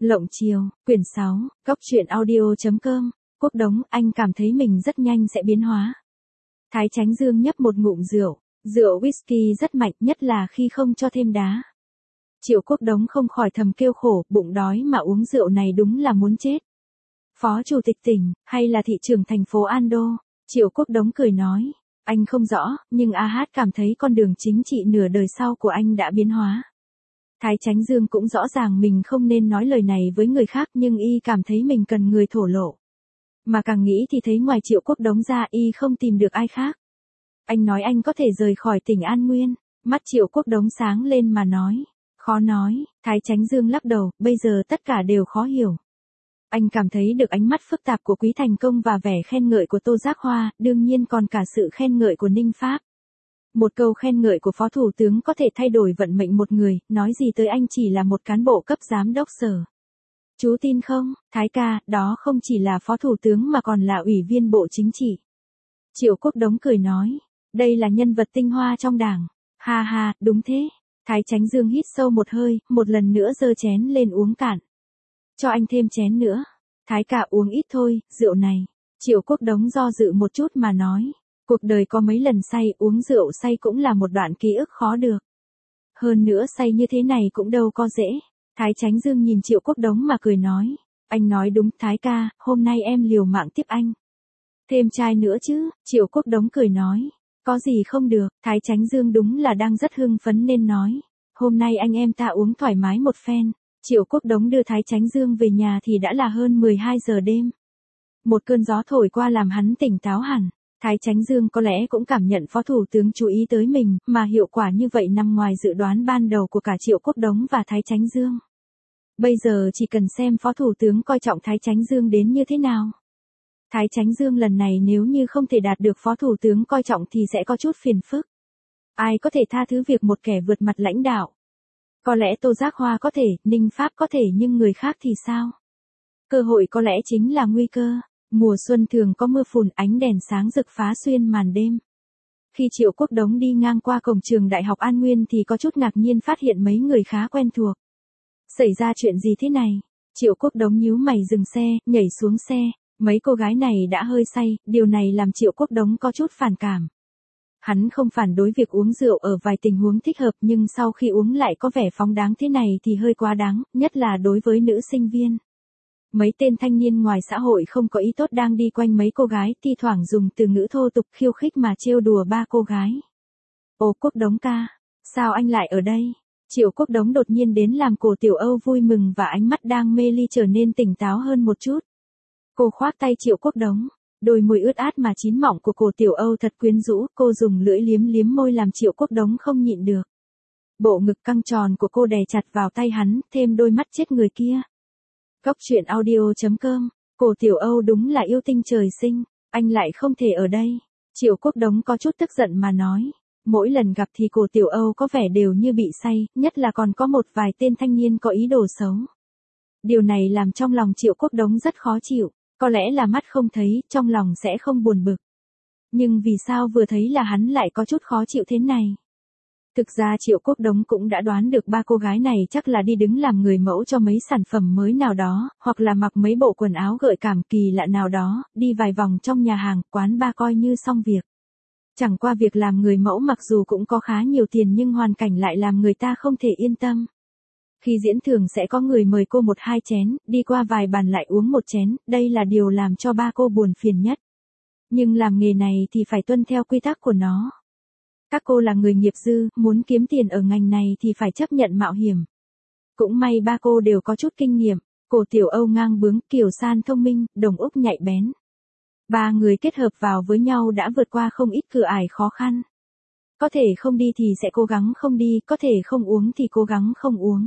Lộng Chiều, quyển 6, Góc truyện audio.com, Quốc Đống, anh cảm thấy mình rất nhanh sẽ biến hóa. Thái Chánh Dương nhấp một ngụm rượu, rượu whisky rất mạnh nhất là khi không cho thêm đá. Triệu Quốc Đống không khỏi thầm kêu khổ, bụng đói mà uống rượu này đúng là muốn chết. Phó Chủ tịch tỉnh, hay là thị trưởng thành phố Ando? Triệu Quốc Đống cười nói, anh không rõ, nhưng AH cảm thấy con đường chính trị nửa đời sau của anh đã biến hóa. Thái Chánh Dương cũng rõ ràng mình không nên nói lời này với người khác nhưng y cảm thấy mình cần người thổ lộ. Mà càng nghĩ thì thấy ngoài Triệu Quốc Đống ra y không tìm được ai khác. Anh nói anh có thể rời khỏi tỉnh An Nguyên, mắt Triệu Quốc Đống sáng lên mà nói. Khó nói, Thái Chánh Dương lắc đầu, bây giờ tất cả đều khó hiểu. Anh cảm thấy được ánh mắt phức tạp của Quý Thành Công và vẻ khen ngợi của Tô Giác Hoa, đương nhiên còn cả sự khen ngợi của Ninh Pháp. Một câu khen ngợi của Phó Thủ tướng có thể thay đổi vận mệnh một người, nói gì tới anh chỉ là một cán bộ cấp giám đốc sở. Chú tin không, Thái ca, đó không chỉ là Phó Thủ tướng mà còn là Ủy viên Bộ Chính trị. Triệu Quốc Đống cười nói, đây là nhân vật tinh hoa trong đảng. Ha ha, đúng thế. Thái Chánh Dương hít sâu một hơi, một lần nữa giơ chén lên uống cạn. Cho anh thêm chén nữa. Thái ca uống ít thôi, rượu này. Triệu Quốc Đống do dự một chút mà nói. Cuộc đời có mấy lần say, uống rượu say cũng là một đoạn ký ức khó được. Hơn nữa say như thế này cũng đâu có dễ. Thái Chánh Dương nhìn Triệu Quốc Đống mà cười nói. Anh nói đúng, Thái ca, hôm nay em liều mạng tiếp anh. Thêm chai nữa chứ, Triệu Quốc Đống cười nói. Có gì không được, Thái Chánh Dương đúng là đang rất hưng phấn nên nói. Hôm nay anh em ta uống thoải mái một phen. Triệu Quốc Đống đưa Thái Chánh Dương về nhà thì đã là hơn 12 giờ đêm. Một cơn gió thổi qua làm hắn tỉnh táo hẳn. Thái Chánh Dương có lẽ cũng cảm nhận Phó Thủ tướng chú ý tới mình, mà hiệu quả như vậy nằm ngoài dự đoán ban đầu của cả Triệu Quốc Đống và Thái Chánh Dương. Bây giờ chỉ cần xem Phó Thủ tướng coi trọng Thái Chánh Dương đến như thế nào. Thái Chánh Dương lần này nếu như không thể đạt được Phó Thủ tướng coi trọng thì sẽ có chút phiền phức. Ai có thể tha thứ việc một kẻ vượt mặt lãnh đạo? Có lẽ Tô Giác Hoa có thể, Ninh Pháp có thể nhưng người khác thì sao? Cơ hội có lẽ chính là nguy cơ. Mùa xuân thường có mưa phùn, ánh đèn sáng rực phá xuyên màn đêm. Khi Triệu Quốc Đống đi ngang qua cổng trường Đại học An Nguyên thì có chút ngạc nhiên phát hiện mấy người khá quen thuộc. Xảy ra chuyện gì thế này? Triệu Quốc Đống nhíu mày dừng xe, nhảy xuống xe. Mấy cô gái này đã hơi say, điều này làm Triệu Quốc Đống có chút phản cảm. Hắn không phản đối việc uống rượu ở vài tình huống thích hợp nhưng sau khi uống lại có vẻ phóng đáng thế này thì hơi quá đáng, nhất là đối với nữ sinh viên. Mấy tên thanh niên ngoài xã hội không có ý tốt đang đi quanh mấy cô gái, thi thoảng dùng từ ngữ thô tục khiêu khích mà trêu đùa ba cô gái. Ồ Quốc Đống ca, sao anh lại ở đây? Triệu Quốc Đống đột nhiên đến làm Cổ Tiểu Âu vui mừng và ánh mắt đang mê ly trở nên tỉnh táo hơn một chút. Cô khoác tay Triệu Quốc Đống, đôi môi ướt át mà chín mọng của Cổ Tiểu Âu thật quyến rũ, cô dùng lưỡi liếm liếm môi làm Triệu Quốc Đống không nhịn được. Bộ ngực căng tròn của cô đè chặt vào tay hắn, thêm đôi mắt chết người kia. Góc truyện audio.com, Cổ Tiểu Âu đúng là yêu tinh trời sinh, anh lại không thể ở đây. Triệu Quốc Đống có chút tức giận mà nói. Mỗi lần gặp thì Cổ Tiểu Âu có vẻ đều như bị say, nhất là còn có một vài tên thanh niên có ý đồ xấu. Điều này làm trong lòng Triệu Quốc Đống rất khó chịu, có lẽ là mắt không thấy, trong lòng sẽ không buồn bực. Nhưng vì sao vừa thấy là hắn lại có chút khó chịu thế này? Thực ra Triệu Quốc Đống cũng đã đoán được ba cô gái này chắc là đi đứng làm người mẫu cho mấy sản phẩm mới nào đó, hoặc là mặc mấy bộ quần áo gợi cảm kỳ lạ nào đó, đi vài vòng trong nhà hàng, quán bar coi như xong việc. Chẳng qua việc làm người mẫu mặc dù cũng có khá nhiều tiền nhưng hoàn cảnh lại làm người ta không thể yên tâm. Khi diễn thường sẽ có người mời cô 1-2 chén, đi qua vài bàn lại uống 1 chén, đây là điều làm cho ba cô buồn phiền nhất. Nhưng làm nghề này thì phải tuân theo quy tắc của nó. Các cô là người nghiệp dư, muốn kiếm tiền ở ngành này thì phải chấp nhận mạo hiểm. Cũng may ba cô đều có chút kinh nghiệm, Cổ Tiểu Âu ngang bướng, Kiều San thông minh, Đồng Úc nhạy bén. Ba người kết hợp vào với nhau đã vượt qua không ít cửa ải khó khăn. Có thể không đi thì sẽ cố gắng không đi, có thể không uống thì cố gắng không uống.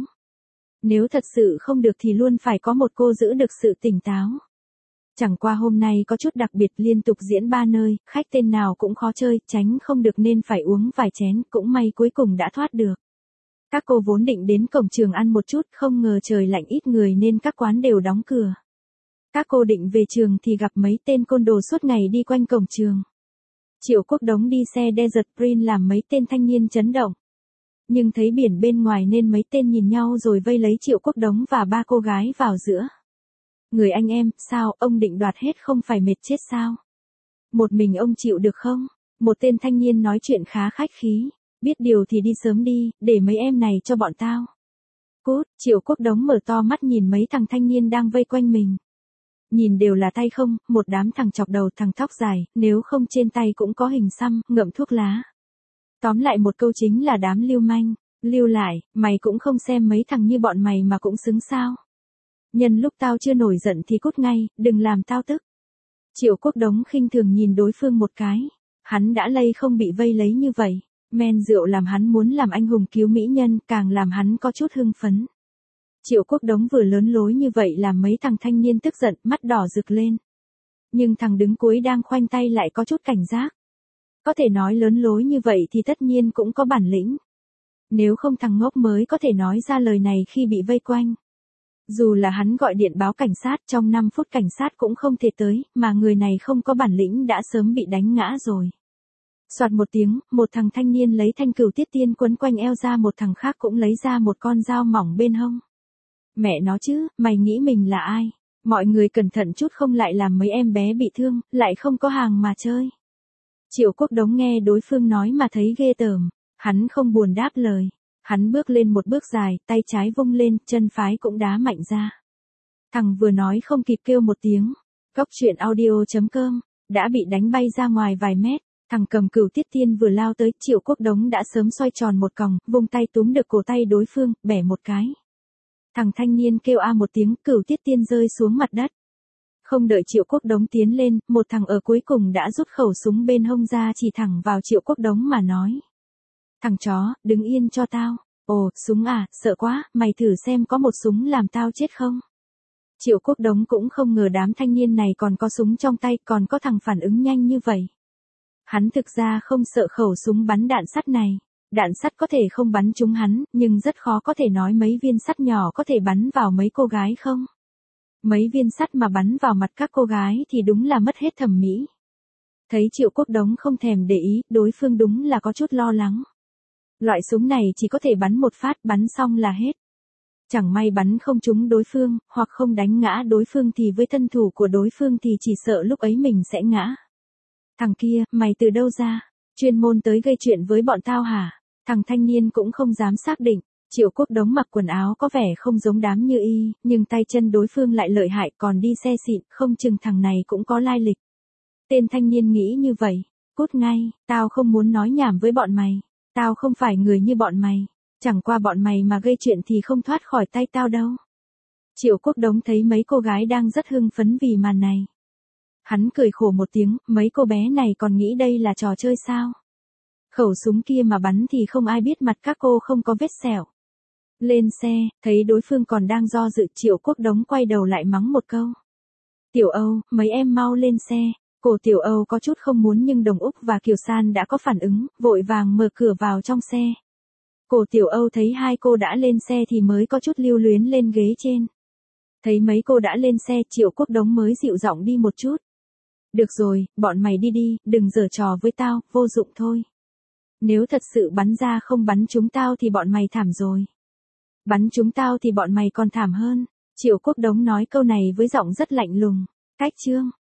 Nếu thật sự không được thì luôn phải có một cô giữ được sự tỉnh táo. Chẳng qua hôm nay có chút đặc biệt, liên tục diễn 3 nơi, khách tên nào cũng khó chơi, tránh không được nên phải uống vài chén, cũng may cuối cùng đã thoát được. Các cô vốn định đến cổng trường ăn một chút, không ngờ trời lạnh ít người nên các quán đều đóng cửa. Các cô định về trường thì gặp mấy tên côn đồ suốt ngày đi quanh cổng trường. Triệu Quốc Đống đi xe Desert Prince làm mấy tên thanh niên chấn động. Nhưng thấy biển bên ngoài nên mấy tên nhìn nhau rồi vây lấy Triệu Quốc Đống và ba cô gái vào giữa. Người anh em, sao, ông định đoạt hết không phải mệt chết sao? Một mình ông chịu được không? Một tên thanh niên nói chuyện khá khách khí. Biết điều thì đi sớm đi, để mấy em này cho bọn tao. Cút, Triệu Quốc Đống mở to mắt nhìn mấy thằng thanh niên đang vây quanh mình. Nhìn đều là tay không, một đám thằng chọc đầu thằng tóc dài, nếu không trên tay cũng có hình xăm, ngậm thuốc lá. Tóm lại một câu chính là đám lưu manh. Lưu lại, mày cũng không xem mấy thằng như bọn mày mà cũng xứng sao. Nhân lúc tao chưa nổi giận thì cút ngay, đừng làm tao tức. Triệu Quốc Đống khinh thường nhìn đối phương một cái. Hắn đã lây không bị vây lấy như vậy. Men rượu làm hắn muốn làm anh hùng cứu mỹ nhân, càng làm hắn có chút hưng phấn. Triệu Quốc Đống vừa lớn lối như vậy làm mấy thằng thanh niên tức giận, mắt đỏ rực lên. Nhưng thằng đứng cuối đang khoanh tay lại có chút cảnh giác. Có thể nói lớn lối như vậy thì tất nhiên cũng có bản lĩnh. Nếu không thằng ngốc mới có thể nói ra lời này khi bị vây quanh. Dù là hắn gọi điện báo cảnh sát trong 5 phút cảnh sát cũng không thể tới, mà người này không có bản lĩnh đã sớm bị đánh ngã rồi. Soạt một tiếng, một thằng thanh niên lấy thanh cửu tiết tiên quấn quanh eo ra, một thằng khác cũng lấy ra một con dao mỏng bên hông. Mẹ nó chứ, mày nghĩ mình là ai? Mọi người cẩn thận chút không lại làm mấy em bé bị thương, lại không có hàng mà chơi. Triệu Quốc Đống nghe đối phương nói mà thấy ghê tởm, hắn không buồn đáp lời. Hắn bước lên một bước dài, tay trái vung lên, chân phái cũng đá mạnh ra. Thằng vừa nói không kịp kêu một tiếng. Góc truyện audio.com, đã bị đánh bay ra ngoài vài mét. Thằng cầm cửu tiết tiên vừa lao tới, Triệu Quốc Đống đã sớm xoay tròn một còng, vung tay túm được cổ tay đối phương, bẻ một cái. Thằng thanh niên kêu a một tiếng, cửu tiết tiên rơi xuống mặt đất. Không đợi Triệu Quốc Đống tiến lên, một thằng ở cuối cùng đã rút khẩu súng bên hông ra chỉ thẳng vào Triệu Quốc Đống mà nói. Thằng chó, đứng yên cho tao. Ồ, súng à, sợ quá, mày thử xem có một súng làm tao chết không? Triệu Quốc Đống cũng không ngờ đám thanh niên này còn có súng trong tay, còn có thằng phản ứng nhanh như vậy. Hắn thực ra không sợ khẩu súng bắn đạn sắt này. Đạn sắt có thể không bắn trúng hắn, nhưng rất khó có thể nói mấy viên sắt nhỏ có thể bắn vào mấy cô gái không? Mấy viên sắt mà bắn vào mặt các cô gái thì đúng là mất hết thẩm mỹ. Thấy Triệu Quốc Đống không thèm để ý, đối phương đúng là có chút lo lắng. Loại súng này chỉ có thể bắn một phát, bắn xong là hết. Chẳng may bắn không trúng đối phương, hoặc không đánh ngã đối phương thì với thân thủ của đối phương thì chỉ sợ lúc ấy mình sẽ ngã. Thằng kia, mày từ đâu ra? Chuyên môn tới gây chuyện với bọn tao hả? Thằng thanh niên cũng không dám xác định. Triệu Quốc Đống mặc quần áo có vẻ không giống đám như y, nhưng tay chân đối phương lại lợi hại, còn đi xe xịn, không chừng thằng này cũng có lai lịch. Tên thanh niên nghĩ như vậy. Cút ngay, tao không muốn nói nhảm với bọn mày. Tao không phải người như bọn mày. Chẳng qua bọn mày mà gây chuyện thì không thoát khỏi tay tao đâu. Triệu Quốc Đống thấy mấy cô gái đang rất hưng phấn vì màn này. Hắn cười khổ một tiếng, mấy cô bé này còn nghĩ đây là trò chơi sao? Khẩu súng kia mà bắn thì không ai biết mặt các cô không có vết sẹo. Lên xe, thấy đối phương còn đang do dự, Triệu Quốc Đống quay đầu lại mắng một câu. Tiểu Âu, mấy em mau lên xe. Cổ Tiểu Âu có chút không muốn nhưng Đồng Úc và Kiều San đã có phản ứng, vội vàng mở cửa vào trong xe. Cổ Tiểu Âu thấy hai cô đã lên xe thì mới có chút lưu luyến lên ghế trên. Thấy mấy cô đã lên xe, Triệu Quốc Đống mới dịu giọng đi một chút. Được rồi, bọn mày đi đi, đừng giở trò với tao, vô dụng thôi. Nếu thật sự bắn ra không bắn chúng tao thì bọn mày thảm rồi. Bắn chúng tao thì bọn mày còn thảm hơn. Triệu Quốc Đống nói câu này với giọng rất lạnh lùng. Cách chương.